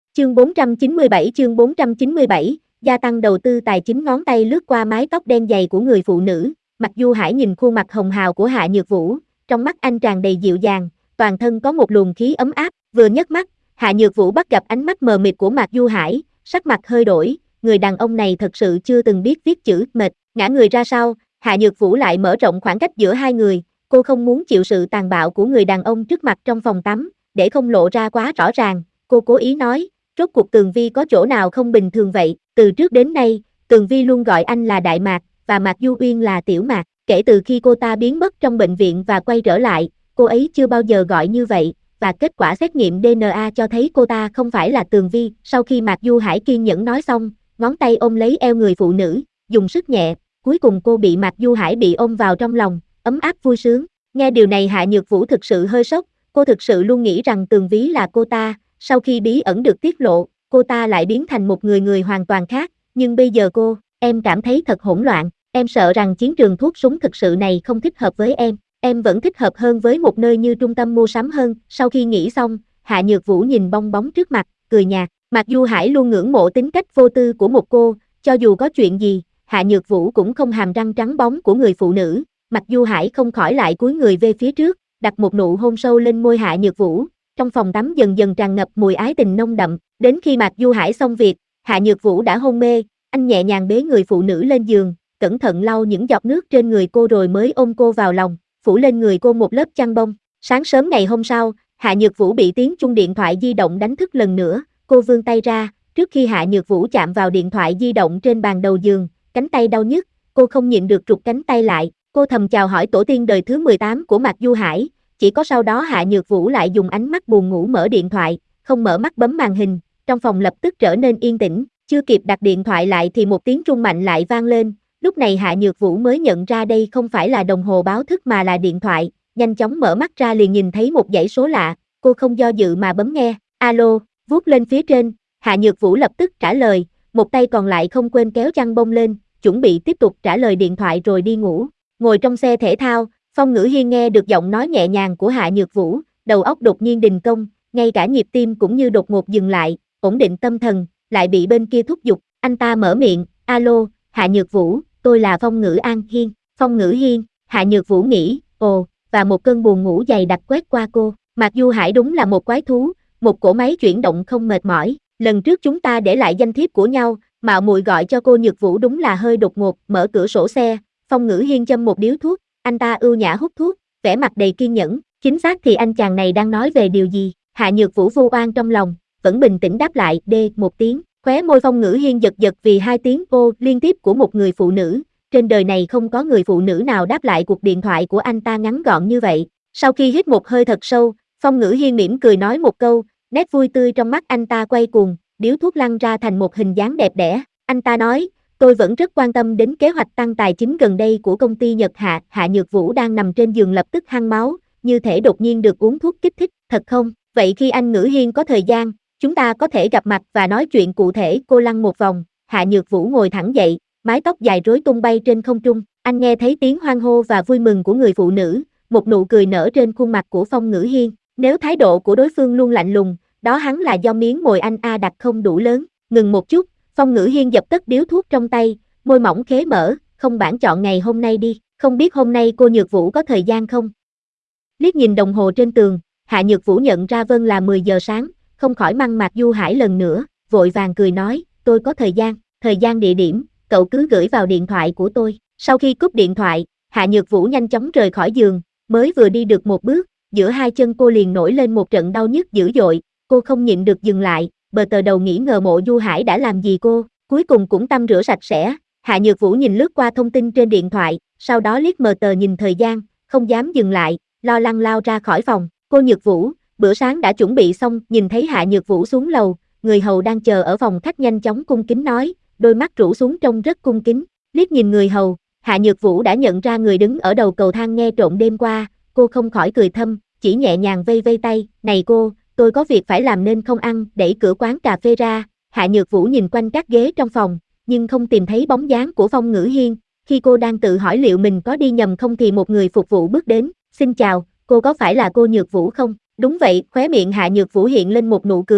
Chương 497, gia tăng đầu tư tài chính ngón tay lướt qua mái tóc đen dày của người phụ nữ, Mạc Du Hải nhìn khuôn mặt hồng hào của Hạ Nhược Vũ, trong mắt anh tràn đầy dịu dàng, toàn thân có một luồng khí ấm áp, vừa nhấc mắt, Hạ Nhược Vũ bắt gặp ánh mắt mờ mịt của Mạc Du Hải, sắc mặt hơi đổi, người đàn ông này thật sự chưa từng biết viết chữ, mệt, ngã người ra sau, Hạ Nhược Vũ lại mở rộng khoảng cách giữa hai người, cô không muốn chịu sự tàn bạo của người đàn ông trước mặt trong phòng tắm, để không lộ ra quá rõ ràng, cô cố ý nói, rốt cuộc Tường Vi có chỗ nào không bình thường vậy, từ trước đến nay, Tường Vi luôn gọi anh là Đại Mạc, và Mạc Du Uyên là Tiểu Mạc, kể từ khi cô ta biến mất trong bệnh viện và quay trở lại, cô ấy chưa bao giờ gọi như vậy, và kết quả xét nghiệm DNA cho thấy cô ta không phải là Tường Vi, sau khi Mạc Du Hải kiên nhẫn nói xong, ngón tay ôm lấy eo người phụ nữ, dùng sức nhẹ, cuối cùng cô bị Mạc Du Hải bị ôm vào trong lòng, ấm áp vui sướng, nghe điều này Hạ Nhược Vũ thực sự hơi sốc, cô thực sự luôn nghĩ rằng Tường Vi là cô ta, sau khi bí ẩn được tiết lộ, cô ta lại biến thành một người hoàn toàn khác, nhưng bây giờ em cảm thấy thật hỗn loạn, em sợ rằng chiến trường thuốc súng thực sự này không thích hợp với em vẫn thích hợp hơn với một nơi như trung tâm mua sắm hơn, sau khi nghĩ xong, Hạ Nhược Vũ nhìn bong bóng trước mặt, cười nhạt, Mạc Du Hải luôn ngưỡng mộ tính cách vô tư của một cô, cho dù có chuyện gì, Hạ Nhược Vũ cũng không hàm răng trắng bóng của người phụ nữ, Mạc Du Hải không khỏi lại cúi người về phía trước, đặt một nụ hôn sâu lên môi Hạ Nhược Vũ. Trong phòng tắm dần dần tràn ngập mùi ái tình nồng đậm, đến khi Mạc Du Hải xong việc, Hạ Nhược Vũ đã hôn mê, anh nhẹ nhàng bế người phụ nữ lên giường, cẩn thận lau những giọt nước trên người cô rồi mới ôm cô vào lòng, phủ lên người cô một lớp chăn bông. Sáng sớm ngày hôm sau, Hạ Nhược Vũ bị tiếng chuông điện thoại di động đánh thức lần nữa, cô vươn tay ra, trước khi Hạ Nhược Vũ chạm vào điện thoại di động trên bàn đầu giường, cánh tay đau nhức, cô không nhịn được trục cánh tay lại, cô thầm chào hỏi tổ tiên đời thứ 18 của Mạc Du Hải. Chỉ có sau đó Hạ Nhược Vũ lại dùng ánh mắt buồn ngủ mở điện thoại, không mở mắt bấm màn hình, trong phòng lập tức trở nên yên tĩnh, chưa kịp đặt điện thoại lại thì một tiếng rung mạnh lại vang lên, lúc này Hạ Nhược Vũ mới nhận ra đây không phải là đồng hồ báo thức mà là điện thoại, nhanh chóng mở mắt ra liền nhìn thấy một dãy số lạ, cô không do dự mà bấm nghe, alo, vuốt lên phía trên, Hạ Nhược Vũ lập tức trả lời, một tay còn lại không quên kéo chăn bông lên, chuẩn bị tiếp tục trả lời điện thoại rồi đi ngủ, ngồi trong xe thể thao. Phong Ngữ Hiên nghe được giọng nói nhẹ nhàng của Hạ Nhược Vũ, đầu óc đột nhiên đình công, ngay cả nhịp tim cũng như đột ngột dừng lại, ổn định tâm thần, lại bị bên kia thúc giục, anh ta mở miệng, alo, Hạ Nhược Vũ, tôi là Phong Ngữ An Hiên, Phong Ngữ Hiên, Hạ Nhược Vũ nghĩ, ồ, và một cơn buồn ngủ dày đặc quét qua cô, Mạc Du Hải đúng là một quái thú, một cỗ máy chuyển động không mệt mỏi, lần trước chúng ta để lại danh thiếp của nhau, mạo muội gọi cho cô Nhược Vũ đúng là hơi đột ngột, mở cửa sổ xe, Phong Ngữ Hiên châm một điếu thuốc. Anh ta ưu nhã hút thuốc, vẻ mặt đầy kiên nhẫn, chính xác thì anh chàng này đang nói về điều gì, Hạ Nhược Vũ vu oan trong lòng, vẫn bình tĩnh đáp lại, một tiếng, khóe môi Phong Ngữ Hiên giật giật vì hai tiếng ô liên tiếp của một người phụ nữ, trên đời này không có người phụ nữ nào đáp lại cuộc điện thoại của anh ta ngắn gọn như vậy, sau khi hít một hơi thật sâu, Phong Ngữ Hiên mỉm cười nói một câu, nét vui tươi trong mắt anh ta quay cuồng, điếu thuốc lăn ra thành một hình dáng đẹp đẽ, anh ta nói, tôi vẫn rất quan tâm đến kế hoạch tăng tài chính gần đây của công ty Nhật Hạ. Hạ Nhược Vũ đang nằm trên giường lập tức hăng máu, như thể đột nhiên được uống thuốc kích thích, thật không? Vậy khi anh Ngữ Hiên có thời gian, chúng ta có thể gặp mặt và nói chuyện cụ thể. Cô lăn một vòng, Hạ Nhược Vũ ngồi thẳng dậy, mái tóc dài rối tung bay trên không trung, anh nghe thấy tiếng hoan hô và vui mừng của người phụ nữ, một nụ cười nở trên khuôn mặt của Phong Ngữ Hiên, nếu thái độ của đối phương luôn lạnh lùng, đó hắn là do miếng mồi anh đặt không đủ lớn, ngừng một chút, Phong Ngữ Hiên dập tắt điếu thuốc trong tay, môi mỏng khế mở, không bản chọn ngày hôm nay đi, không biết hôm nay cô Nhược Vũ có thời gian không? Liếc nhìn đồng hồ trên tường, Hạ Nhược Vũ nhận ra vâng là 10 giờ sáng, không khỏi măng Mạc Du Hải lần nữa, vội vàng cười nói, tôi có thời gian địa điểm, cậu cứ gửi vào điện thoại của tôi. Sau khi cúp điện thoại, Hạ Nhược Vũ nhanh chóng rời khỏi giường, mới vừa đi được một bước, giữa hai chân cô liền nổi lên một trận đau nhức dữ dội, cô không nhịn được dừng lại, bờ tờ đầu nghĩ ngờ Mộ Du Hải đã làm gì cô, cuối cùng cũng tắm rửa sạch sẽ. Hạ Nhược Vũ nhìn lướt qua thông tin trên điện thoại, sau đó liếc mờ tờ nhìn thời gian, không dám dừng lại, lo lắng lao ra khỏi phòng. Cô Nhược Vũ, bữa sáng đã chuẩn bị xong, nhìn thấy Hạ Nhược Vũ xuống lầu, người hầu đang chờ ở phòng khách nhanh chóng cung kính nói, đôi mắt rũ xuống trông rất cung kính. Liếc nhìn người hầu, Hạ Nhược Vũ đã nhận ra người đứng ở đầu cầu thang nghe trộm đêm qua, cô không khỏi cười thầm, chỉ nhẹ nhàng vây vây tay, này cô, tôi có việc phải làm nên không ăn, đẩy cửa quán cà phê ra. Hạ Nhược Vũ nhìn quanh các ghế trong phòng, nhưng không tìm thấy bóng dáng của Phong Ngữ Hiên. Khi cô đang tự hỏi liệu mình có đi nhầm không thì một người phục vụ bước đến, xin chào, cô có phải là cô Nhược Vũ không? Đúng vậy, khóe miệng Hạ Nhược Vũ hiện lên một nụ cười,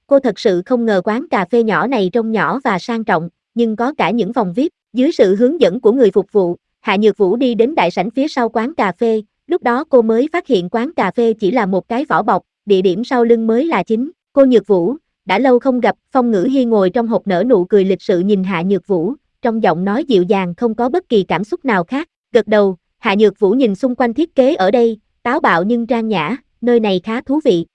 Cô thật sự không ngờ quán cà phê nhỏ này trông nhỏ và sang trọng, nhưng có cả những phòng VIP. Dưới sự hướng dẫn của người phục vụ, Hạ Nhược Vũ đi đến đại sảnh phía sau quán cà phê, lúc đó cô mới phát hiện quán cà phê chỉ là một cái vỏ bọc, địa điểm sau lưng mới là chính. Cô Nhược Vũ, đã lâu không gặp. Phong Ngữ Hi ngồi trong hộp nở nụ cười lịch sự nhìn Hạ Nhược Vũ, trong giọng nói dịu dàng không có bất kỳ cảm xúc nào khác. Gật đầu, Hạ Nhược Vũ nhìn xung quanh thiết kế ở đây, táo bạo nhưng trang nhã, nơi này khá thú vị.